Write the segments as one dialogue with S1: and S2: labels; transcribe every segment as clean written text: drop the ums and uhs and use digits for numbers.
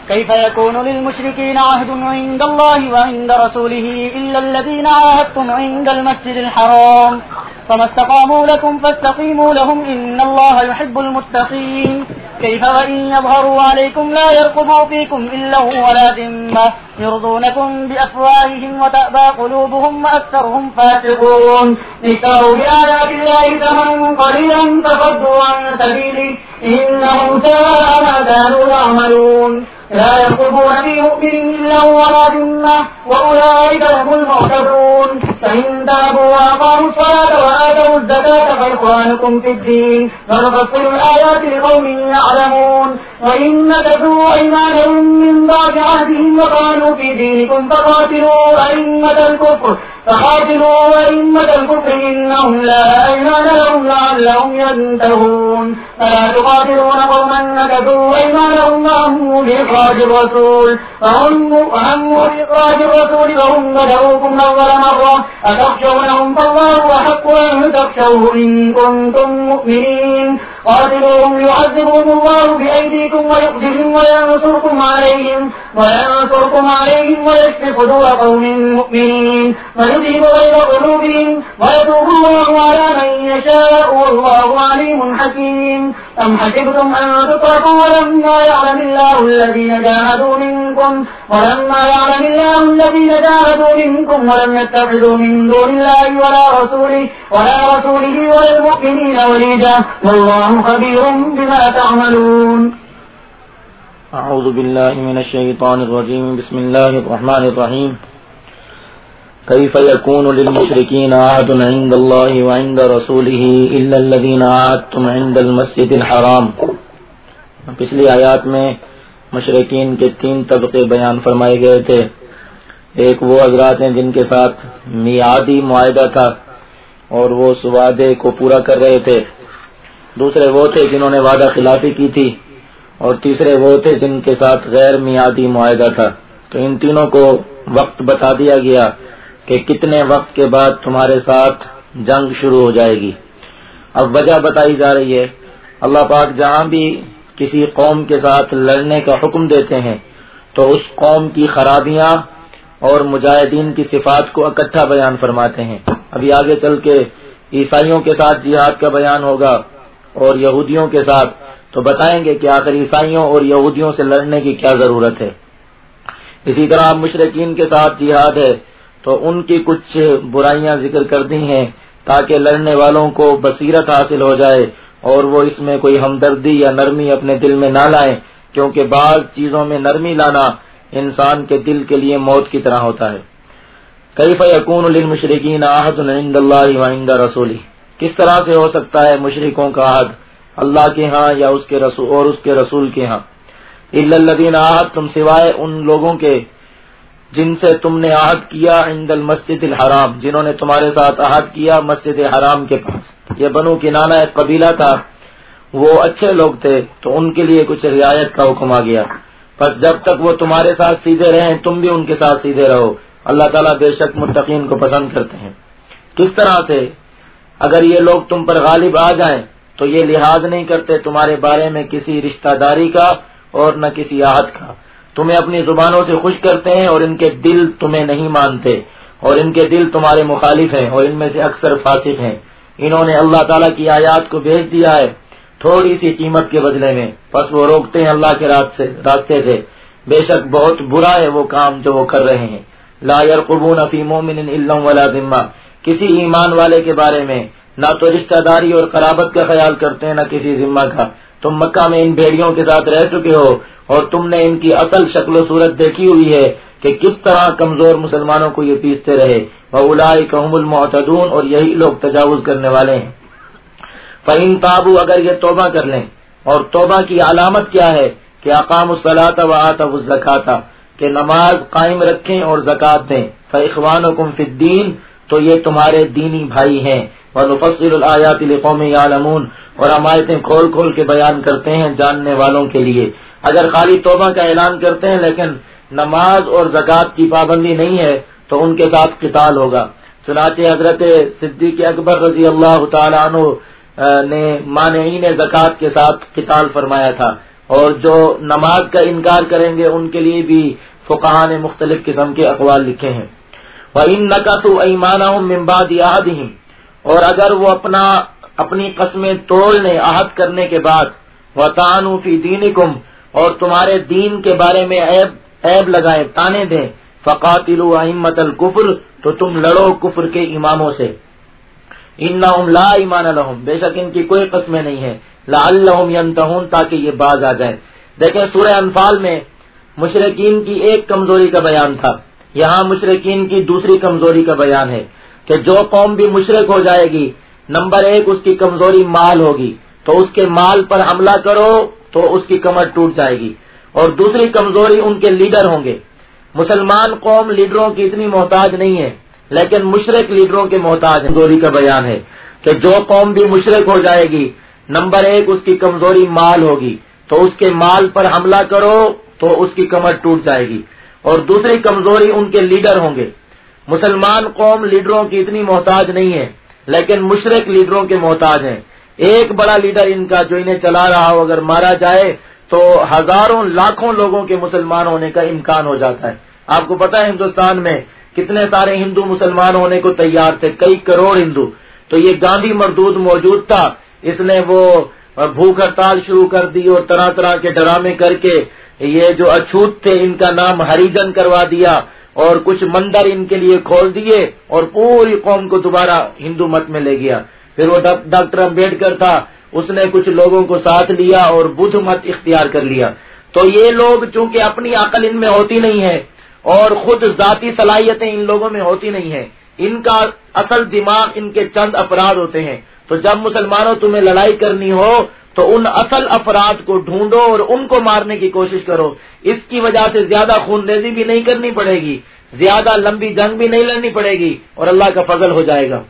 S1: كيف يكون للمشركين عهد عند الله وعند رسوله إلا الذين عاهدتم عند المسجد الحرام فما استقاموا لكم فاستقيموا لهم إن الله يحب المتقين كيف وإن يظهروا عليكم لا يرقبوا فيكم إلا ولا ذمة يرضونكم بأفواههم وتأبى قلوبهم وأكثرهم فاسقون اشتروا بآيات الله ثمنا قليلا فصدوا عن سبيله إنهم ساء ما كانوا يعملون لا يرقبون في مؤمن إلا ولا ذمة وأولئك هم المعتدون فإن تابوا وأقاموا الصلاة وآتوا الزكاة فإخوانكم في الدين ونفصل الآيات لقوم يعلمون وإن نكثوا أيمانهم من بعد عهدهم وقالوا في دينكم فقاتلوا أئمة الكفر إنهم لا أيمان لهم لعلهم ينتهون فلا تقاتلون قوما نكثوا أيمانهم وهموا بإخراج الرسول وهم بدؤوكم أول مرة أتخشونهم فالله أحق أن تخشوه إن كنتم مؤمنين قاتلوهم يعذبهم الله بأيديكم ويخزيهم وينصركم عليهم ويشف صدور قوم مؤمنين ويذهب غيظ قلوبهم ويتوب الله على من يشاء والله عليم حكيم أم حسبتم أن تتركوا ولما يعلم الله الذين جاهدوا منكم ولم يتخذوا من دون الله ولا رسوله ولا المؤمنين وليجا والله خبير بما تعملون.
S2: اعوذ باللہ من الشیطان الرجیم بسم اللہ الرحمن الرحیم. کیف یکون للمشرکین عہد عند اللہ وعند رسولہ الا الذین عاہدتم عند المسجد الحرام. پچھلی آیات میں مشرکین کے 3 طبقے بیان فرمائے گئے تھے. ایک وہ حضرات ہیں جن کے ساتھ میعادی معاہدہ تھا اور وہ اس وعدے کو پورا کر رہے تھے. دوسرے وہ تھے جنہوں نے وعدہ خلافی کی تھی اور تیسرے وہ تھے جن کے ساتھ غیر میعادی معاہدہ تھا. تو ان تینوں کو وقت بتا دیا گیا کہ کتنے وقت کے بعد تمہارے ساتھ جنگ شروع ہو جائے گی. اب وجہ بتائی جا رہی ہے. اللہ پاک جہاں بھی کسی قوم کے ساتھ لڑنے کا حکم دیتے ہیں تو اس قوم کی خرابیاں اور مجاہدین کی صفات کو اکٹھا بیان فرماتے ہیں. ابھی آگے چل کے عیسائیوں کے ساتھ جہاد کا بیان ہوگا اور یہودیوں کے ساتھ، تو بتائیں گے کہ آخر عیسائیوں اور یہودیوں سے لڑنے کی کیا ضرورت ہے. اسی طرح مشرکین کے ساتھ جہاد ہے تو ان کی کچھ برائیاں ذکر کر دی ہیں تاکہ لڑنے والوں کو بصیرت حاصل ہو جائے اور وہ اس میں کوئی ہمدردی یا نرمی اپنے دل میں نہ لائیں، کیونکہ بعض چیزوں میں نرمی لانا انسان کے دل کے لیے موت کی طرح ہوتا ہے. کیف یکون للمشرکین عہد عند اللہ وعند رسولہ، کس طرح سے ہو سکتا ہے مشرکوں کا عہد اللہ کے ہاں یا اس کے رسول اور اس کے رسول کے ہاں. الا الذین عاہدتم، سوائے ان لوگوں کے جن سے تم نے عہد کیا عند المسجد الحرام، جنہوں نے تمہارے ساتھ عہد کیا مسجد حرام کے پاس. یہ بنو کنانہ ایک قبیلہ تھا، وہ اچھے لوگ تھے تو ان کے لیے کچھ رعایت کا حکم آ گیا. بس جب تک وہ تمہارے ساتھ سیدھے رہیں تم بھی ان کے ساتھ سیدھے رہو. اللہ تعالیٰ بے شک متقین کو پسند کرتے ہیں. کس طرح سے؟ اگر یہ لوگ تم پر غالب آ جائیں تو یہ لحاظ نہیں کرتے تمہارے بارے میں کسی رشتہ داری کا اور نہ کسی عہد کا. تمہیں اپنی زبانوں سے خوش کرتے ہیں اور ان کے دل تمہیں نہیں مانتے اور ان کے دل تمہارے مخالف ہیں اور ان میں سے اکثر فاسق ہیں. انہوں نے اللہ تعالیٰ کی آیات کو بھیج دیا ہے تھوڑی سی قیمت کے بدلے میں، پس وہ روکتے ہیں اللہ کے راستے سے. بے شک بہت برا ہے وہ کام جو وہ کر رہے ہیں. لا يرقبون فی مومن الا ولا ذمہ، کسی ایمان والے کے بارے میں نہ تو رشتہ داری اور قرابت کا خیال کرتے ہیں نہ کسی ذمہ کا. تم مکہ میں ان بھیڑیوں کے ساتھ رہ چکے ہو اور تم نے ان کی اصل شکل و صورت دیکھی ہوئی ہے کہ کس طرح کمزور مسلمانوں کو یہ پیستے رہے. وَأُولَٰئِكَ هُمُ الْمُعْتَدُونَ، اور یہی لوگ تجاوز کرنے والے ہیں. فَإِن تَابُوا، اگر یہ توبہ کر لیں، اور توبہ کی علامت کیا ہے کہ اقاموا الصلاۃ وآتوا الزکاۃ، کہ نماز قائم رکھیں اور زکات دیں. فإخوانکم فی الدین، تو یہ تمہارے دینی بھائی ہیں. وَنُفَصِّلُ الْآيَاتِ لِقَوْمٍ يَعْلَمُونَ، اور ہم آیتیں کھول کھول کے بیان کرتے ہیں جاننے والوں کے لیے. اگر خالی توبہ کا اعلان کرتے ہیں لیکن نماز اور زکات کی پابندی نہیں ہے تو ان کے ساتھ قتال ہوگا. چنانچہ حضرت صدیق اکبر رضی اللہ تعالیٰ عنہ نے مانعین زکات کے ساتھ قتال فرمایا تھا. اور جو نماز کا انکار کریں گے ان کے لیے بھی فقہاء نے مختلف قسم کے اقوال لکھے ہیں۔ وَإِن نَكَثُوا أَيْمَانَهُم مِّن بَعْدِ عَهْدِهِمْ، اور اگر وہ اپنی قسمیں توڑ لیں عہد کرنے کے بعد، وَطَعَنُوا فِي دِينِكُمْ، اور تمہارے دین کے بارے میں عیب لگائے، تانے دیں، فَقَاتِلُوا أَئِمَّةَ الْكُفْرِ، تو تم لڑو کفر کے اماموں سے، إِنَّهُمْ لَا إِيمَانَ لَهُمْ، بے شک ان کی کوئی قسمیں نہیں ہیں، لَعَلَّهُمْ يَنْتَهُونَ، تاکہ یہ باز آ جائیں۔ دیکھیں سورہ انفال میں مشرکین کی ایک کمزوری کا بیان تھا، یہاں مشرکین کی دوسری کمزوری کا بیان ہے کہ جو قوم بھی مشرک ہو جائے گی، نمبر ایک اس کی کمزوری مال ہوگی، تو اس کے مال پر حملہ کرو تو اس کی کمر ٹوٹ جائے گی، اور دوسری کمزوری ان کے لیڈر ہوں گے۔ مسلمان قوم لیڈروں کی اتنی محتاج نہیں ہے، لیکن مشرک لیڈروں کے محتاج ہیں۔ کمزوری کا بیان ہے کہ جو قوم بھی مشرک ہو جائے گی، نمبر ایک اس کی کمزوری مال ہوگی، تو اس کے مال پر حملہ کرو تو اس کی کمر ٹوٹ جائے گی، اور دوسری کمزوری ان کے لیڈر ہوں گے۔ مسلمان قوم لیڈروں کی اتنی محتاج نہیں ہے، لیکن مشرک لیڈروں کے محتاج ہیں۔ ایک بڑا لیڈر ان کا جو انہیں چلا رہا ہو اگر مارا جائے تو ہزاروں لاکھوں لوگوں کے مسلمان ہونے کا امکان ہو جاتا ہے۔ آپ کو پتا ہے ہندوستان میں کتنے سارے ہندو مسلمان ہونے کو تیار تھے، کئی کروڑ ہندو۔ تو یہ گاندھی مردود موجود تھا، اس نے وہ بھوک ہڑتال شروع کر دی اور طرح طرح کے ڈرامے کر کے یہ جو اچھوت تھے ان کا نام ہریجن کروا دیا، اور کچھ مندر ان کے لیے کھول دیے، اور پوری قوم کو دوبارہ ہندو مت میں لے گیا۔ پھر وہ ڈاکٹر امبیڈکر تھا، اس نے کچھ لوگوں کو ساتھ لیا اور بدھ مت اختیار کر لیا۔ تو یہ لوگ چونکہ اپنی عقل ان میں ہوتی نہیں ہے اور خود ذاتی صلاحیتیں ان لوگوں میں ہوتی نہیں ہیں، ان کا اصل دماغ ان کے چند افراد ہوتے ہیں۔ تو جب مسلمانوں تمہیں لڑائی کرنی ہو تو ان اصل افراد کو ڈھونڈو اور ان کو مارنے کی کوشش کرو، اس کی وجہ سے زیادہ خون ریزی بھی نہیں کرنی پڑے گی، زیادہ لمبی جنگ بھی نہیں لڑنی پڑے گی، اور اللہ کا فضل ہو جائے گا۔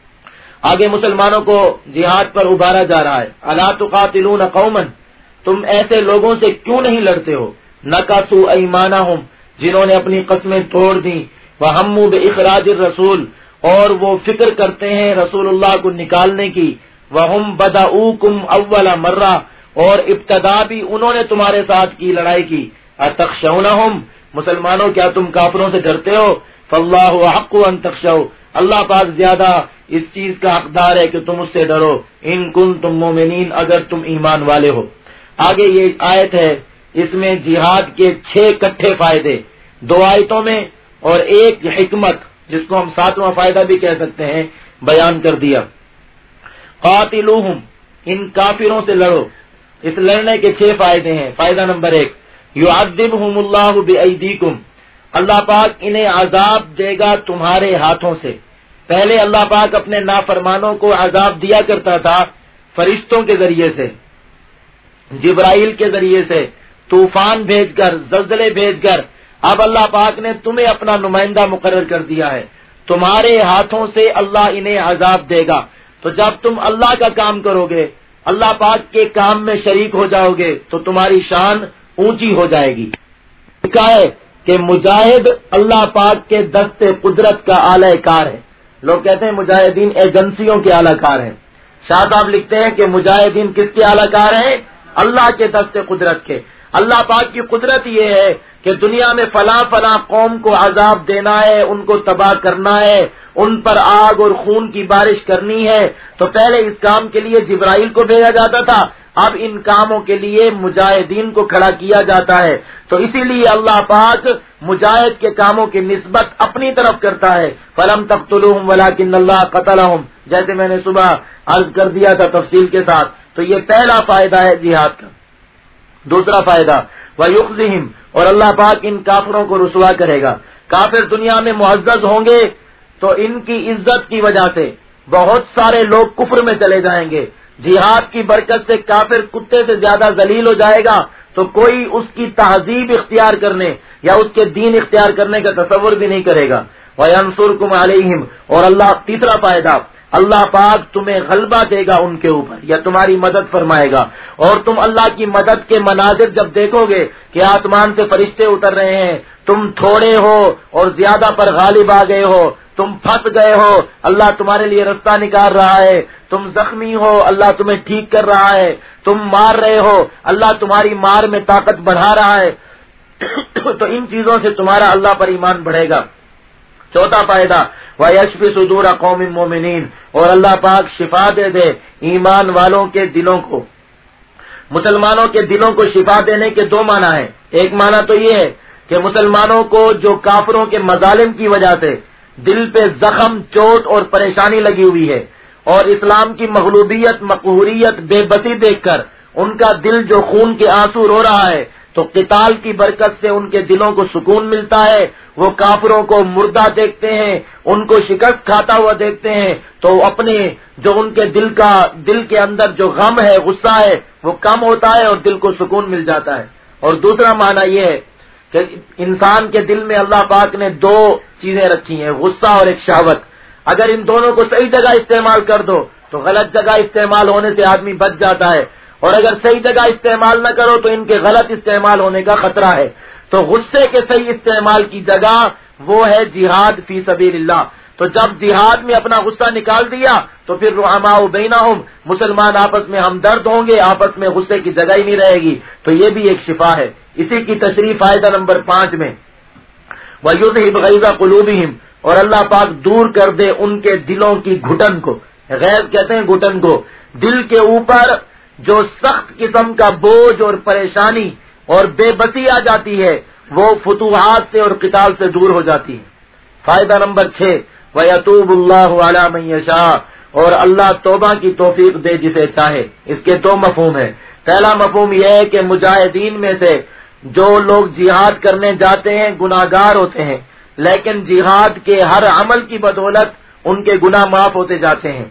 S2: آگے مسلمانوں کو جہاد پر ابھارا جا رہا ہے۔ الا تقاتلون قوما، تم ایسے لوگوں سے کیوں نہیں لڑتے ہو، نکثوا ایمانہم، جنہوں نے اپنی قسمیں توڑ دیں، وہموا باخراج الرسول، اور وہ فکر کرتے ہیں رسول اللہ کو نکالنے کی، وہم بدؤوکم اول مرہ، اور ابتدا بھی انہوں نے تمہارے ساتھ کی لڑائی کی، اتخشونہم، مسلمانوں کیا تم کافروں سے ڈرتے ہو، فاللہ احق ان تخشوا، اللہ پاک زیادہ اس چیز کا حقدار ہے کہ تم اس سے ڈرو، ان کنتم مومنین، اگر تم ایمان والے ہو۔ آگے یہ آیت ہے، اس میں جہاد کے 6 کٹھے فائدے 2 آیتوں میں اور ایک حکمت جس کو ہم 7واں فائدہ بھی کہہ سکتے ہیں بیان کر دیا۔ قاتلوہم، ان کافروں سے لڑو، اس لڑنے کے 6 فائدے ہیں۔ فائدہ نمبر 1، یعذبہم اللہ بایدیکم، اللہ پاک انہیں عذاب دے گا تمہارے ہاتھوں سے۔ پہلے اللہ پاک اپنے نافرمانوں کو عذاب دیا کرتا تھا فرشتوں کے ذریعے سے، جبرائیل کے ذریعے سے، طوفان بھیج کر، زلزلے بھیج کر۔ اب اللہ پاک نے تمہیں اپنا نمائندہ مقرر کر دیا ہے، تمہارے ہاتھوں سے اللہ انہیں عذاب دے گا۔ تو جب تم اللہ کا کام کرو گے، اللہ پاک کے کام میں شریک ہو جاؤ گے، تو تمہاری شان اونچی ہو جائے گی۔ لکھا ہے کہ مجاہد اللہ پاک کے دست قدرت کا اعلی کار ہے۔ لوگ کہتے ہیں مجاہدین ایجنسیوں کے اعلی کار ہیں، شاہ صاحب لکھتے ہیں کہ مجاہدین کس کے اعلی کار ہیں؟ اللہ کے دست قدرت کے۔ اللہ پاک کی قدرت یہ ہے کہ دنیا میں فلاں فلاں قوم کو عذاب دینا ہے، ان کو تباہ کرنا ہے، ان پر آگ اور خون کی بارش کرنی ہے، تو پہلے اس کام کے لیے جبرائیل کو بھیجا جاتا تھا، اب ان کاموں کے لیے مجاہدین کو کھڑا کیا جاتا ہے۔ تو اسی لیے اللہ پاک مجاہد کے کاموں کی نسبت اپنی طرف کرتا ہے، فَلَمْ تَقْتُلُوهُمْ وَلَكِنَّ اللَّهَ قَتَلَهُمْ، جیسے میں نے صبح عرض کر دیا تھا تفصیل کے ساتھ۔ تو یہ پہلا فائدہ ہے جہاد کا۔ دوسرا فائدہ، وَيُخْزِهِمْ، اور اللہ پاک ان کافروں کو رسوا کرے گا۔ کافر دنیا میں معزز ہوں گے تو ان کی عزت کی وجہ سے بہت سارے لوگ کفر میں چلے جائیں گے، جہاد کی برکت سے کافر کتے سے زیادہ ذلیل ہو جائے گا، تو کوئی اس کی تہذیب اختیار کرنے یا اس کے دین اختیار کرنے کا تصور بھی نہیں کرے گا۔ وَيَنْصُرْكُمْ عَلَيْهِمْ، اور اللہ تیسرا فائدہ، اللہ پاک تمہیں غلبہ دے گا ان کے اوپر، یا تمہاری مدد فرمائے گا، اور تم اللہ کی مدد کے مناظر جب دیکھو گے کہ آسمان سے فرشتے اتر رہے ہیں، تم تھوڑے ہو اور زیادہ پر غالب آ گئے ہو، تم پھنس گئے ہو، اللہ تمہارے لیے رستہ نکال رہا ہے، تو تم زخمی ہو اللہ تمہیں ٹھیک کر رہا ہے، تم مار رہے ہو اللہ تمہاری مار میں طاقت بڑھا رہا ہے، تو ان چیزوں سے تمہارا اللہ پر ایمان بڑھے گا۔ چوتھا فائدہ وَيَشْفِ صُدُورَ قَوْمٍ مُؤْمِنِينَ، اور اللہ پاک شفا دے دے ایمان والوں کے دلوں کو۔ مسلمانوں کے دلوں کو شفا دینے کے دو معنی ہیں۔ ایک معنی تو یہ ہے کہ مسلمانوں کو جو کافروں کے مظالم کی وجہ سے دل پہ زخم، چوٹ اور پریشانی لگی ہوئی ہے، اور اسلام کی مغلوبیت، مقہوریت، بے بسی دیکھ کر ان کا دل جو خون کے آنسو رو رہا ہے، تو قتال کی برکت سے ان کے دلوں کو سکون ملتا ہے۔ وہ کافروں کو مردہ دیکھتے ہیں، ان کو شکست کھاتا ہوا دیکھتے ہیں، تو اپنے جو ان کے دل کے اندر جو غم ہے، غصہ ہے، وہ کم ہوتا ہے اور دل کو سکون مل جاتا ہے۔ اور دوسرا معنی یہ ہے کہ انسان کے دل میں اللہ پاک نے دو چیزیں رکھی ہیں، غصہ اور ایک شہوت۔ اگر ان دونوں کو صحیح جگہ استعمال کر دو تو غلط جگہ استعمال ہونے سے آدمی بچ جاتا ہے، اور اگر صحیح جگہ استعمال نہ کرو تو ان کے غلط استعمال ہونے کا خطرہ ہے۔ تو غصے کے صحیح استعمال کی جگہ وہ ہے جہاد فی سبیل اللہ۔ تو جب جہاد میں اپنا غصہ نکال دیا تو پھر رحماء بینہم، مسلمان آپس میں ہمدرد ہوں گے، آپس میں غصے کی جگہ ہی نہیں رہے گی، تو یہ بھی ایک شفا ہے۔ اسی کی تشریح فائدہ نمبر 5 میں وَيُذْهِبْ غَيْظَ قُلُوبِهِمْ، اور اللہ پاک دور کر دے ان کے دلوں کی گھٹن کو۔ غیظ کہتے ہیں گھٹن کو، دل کے اوپر جو سخت قسم کا بوجھ اور پریشانی اور بے بسی آ جاتی ہے، وہ فتوحات سے اور قتال سے دور ہو جاتی ہے۔ فائدہ نمبر 6 وَيَتُوبُ اللَّهُ عَلَى مَن يَشَاءُ، اور اللہ توبہ کی توفیق دے جسے چاہے۔ اس کے دو مفہوم ہیں۔ پہلا مفہوم یہ ہے کہ مجاہدین میں سے جو لوگ جہاد کرنے جاتے ہیں گناہگار ہوتے ہیں، لیکن جہاد کے ہر عمل کی بدولت ان کے گناہ معاف ہوتے جاتے ہیں۔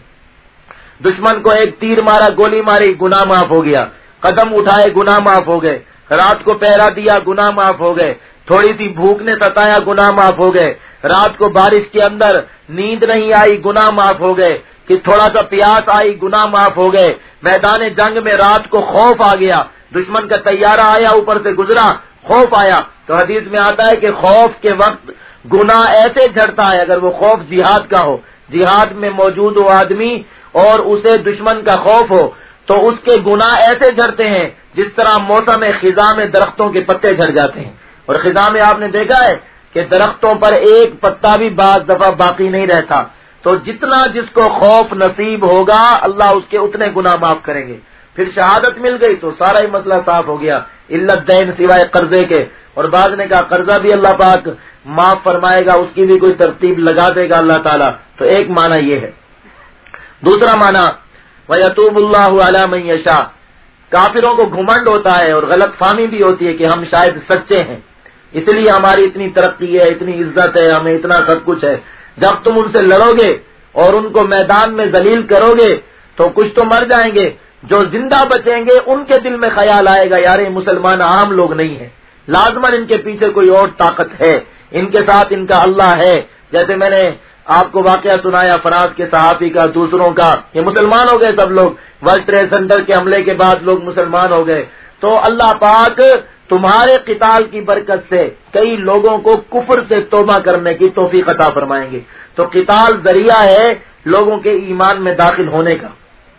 S2: دشمن کو ایک تیر مارا، گولی ماری، گناہ معاف ہو گیا، قدم اٹھائے گناہ معاف ہو گئے، رات کو پہرا دیا گناہ معاف ہو گئے، تھوڑی سی بھوک نے ستایا گناہ معاف ہو گئے، رات کو بارش کے اندر نیند نہیں آئی گناہ معاف ہو گئے، کہ تھوڑا سا پیاس آئی گناہ معاف ہو گئے، میدان جنگ میں رات کو خوف آ گیا، دشمن کا طیارہ آیا اوپر سے گزرا، خوف آیا، تو حدیث میں آتا ہے کہ خوف کے وقت گناہ ایسے جھڑتا ہے، اگر وہ خوف جہاد کا ہو، جہاد میں موجود ہو آدمی اور اسے دشمن کا خوف ہو، تو اس کے گناہ ایسے جھڑتے ہیں جس طرح موسم خزاں میں درختوں کے پتے جھڑ جاتے ہیں۔ اور خزاں میں آپ نے دیکھا ہے کہ درختوں پر ایک پتا بھی بعض دفعہ باقی نہیں رہتا۔ تو جتنا جس کو خوف نصیب ہوگا اللہ اس کے اتنے گناہ معاف کریں گے۔ پھر شہادت مل گئی تو سارا ہی مسئلہ صاف ہو گیا، علت دین سوائے قرضے کے۔ اور بعض نے کہا قرضہ بھی اللہ پاک معاف فرمائے گا، اس کی بھی کوئی ترتیب لگا دے گا اللہ تعالیٰ۔ تو ایک معنی یہ ہے۔ دوسرا معنی وَيَتُوبُ اللَّهُ عَلَى مَن يَشَاءُ، کافروں کو گھمنڈ ہوتا ہے اور غلط فہمی بھی ہوتی ہے کہ ہم شاید سچے ہیں، اس لیے ہماری اتنی ترقی ہے، اتنی عزت ہے، ہمیں اتنا سب کچھ ہے۔ جب تم ان سے لڑو گے اور ان کو میدان میں ذلیل کرو گے تو کچھ تو مر جائیں گے، جو زندہ بچیں گے ان کے دل میں خیال آئے گا یار یہ مسلمان عام لوگ نہیں ہیں، لازماً ان کے پیچھے کوئی اور طاقت ہے، ان کے ساتھ ان کا اللہ ہے۔ جیسے میں نے آپ کو واقعہ سنایا فراز کے صحافی کا، دوسروں کا، یہ مسلمان ہو گئے سب لوگ، ورلڈ ٹریڈ سینٹر کے حملے کے بعد لوگ مسلمان ہو گئے۔ تو اللہ پاک تمہارے قتال کی برکت سے کئی لوگوں کو کفر سے توبہ کرنے کی توفیق عطا فرمائیں گے۔ تو قتال ذریعہ ہے لوگوں کے ایمان میں داخل ہونے کا۔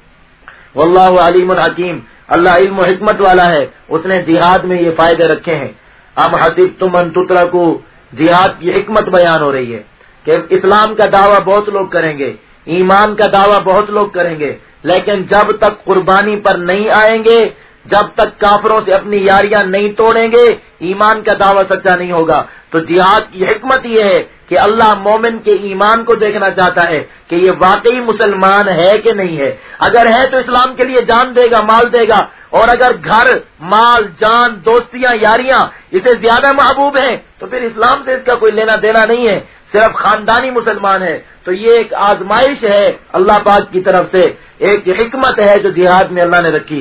S2: واللہ علیم حکیم، اللہ علم و حکمت والا ہے، اس نے جہاد میں یہ فائدے رکھے ہیں۔ ام حسبتم ان تترکوا، جہاد کی حکمت بیان ہو رہی ہے کہ اسلام کا دعویٰ بہت لوگ کریں گے، ایمان کا دعویٰ بہت لوگ کریں گے، لیکن جب تک قربانی پر نہیں آئیں گے، جب تک کافروں سے اپنی یاریاں نہیں توڑیں گے، ایمان کا دعویٰ سچا نہیں ہوگا۔ تو جہاد کی حکمت یہ ہے کہ اللہ مومن کے ایمان کو دیکھنا چاہتا ہے کہ یہ واقعی مسلمان ہے کہ نہیں ہے۔ اگر ہے تو اسلام کے لیے جان دے گا، مال دے گا، اور اگر گھر، مال، جان، دوستیاں، یاریاں اسے زیادہ محبوب ہیں تو پھر اسلام سے اس کا کوئی لینا دینا نہیں ہے، صرف خاندانی مسلمان ہے۔ تو یہ ایک آزمائش ہے اللہ پاک کی طرف سے، ایک حکمت ہے جو جہاد میں اللہ نے رکھی۔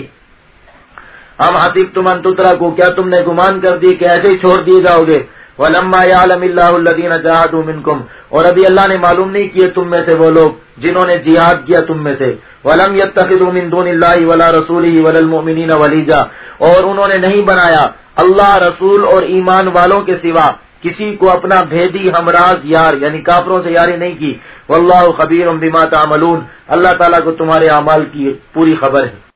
S2: ام حسبتم ان تترکوا، کیا تم نے گمان کر دی کہ ایسے ہی چھوڑ دیے جاؤ گے؟ وَلَمَّا يَعْلَمِ اللَّهُ الَّذِينَ جَاهَدُوا مِنكُمْ، اور ابھی اللہ نے معلوم نہیں کیے تم میں سے وہ لوگ جنہوں نے جہاد کیا تم میں سے۔ وَلَمْ يَتَّخِذُوا مِن دُونِ اللَّهِ وَلَا رَسُولِهِ وَلَا الْمُؤْمِنِينَ وَلِيجًا، اور انہوں نے نہیں بنایا اللہ، رسول اور ایمان والوں کے سوا کسی کو اپنا بھیدی ہمراز یار یعنی کافروں سے یاری نہیں کی. واللہ خبیر بما تعملون، اللہ تعالیٰ کو تمہارے اعمال کی پوری خبر ہے.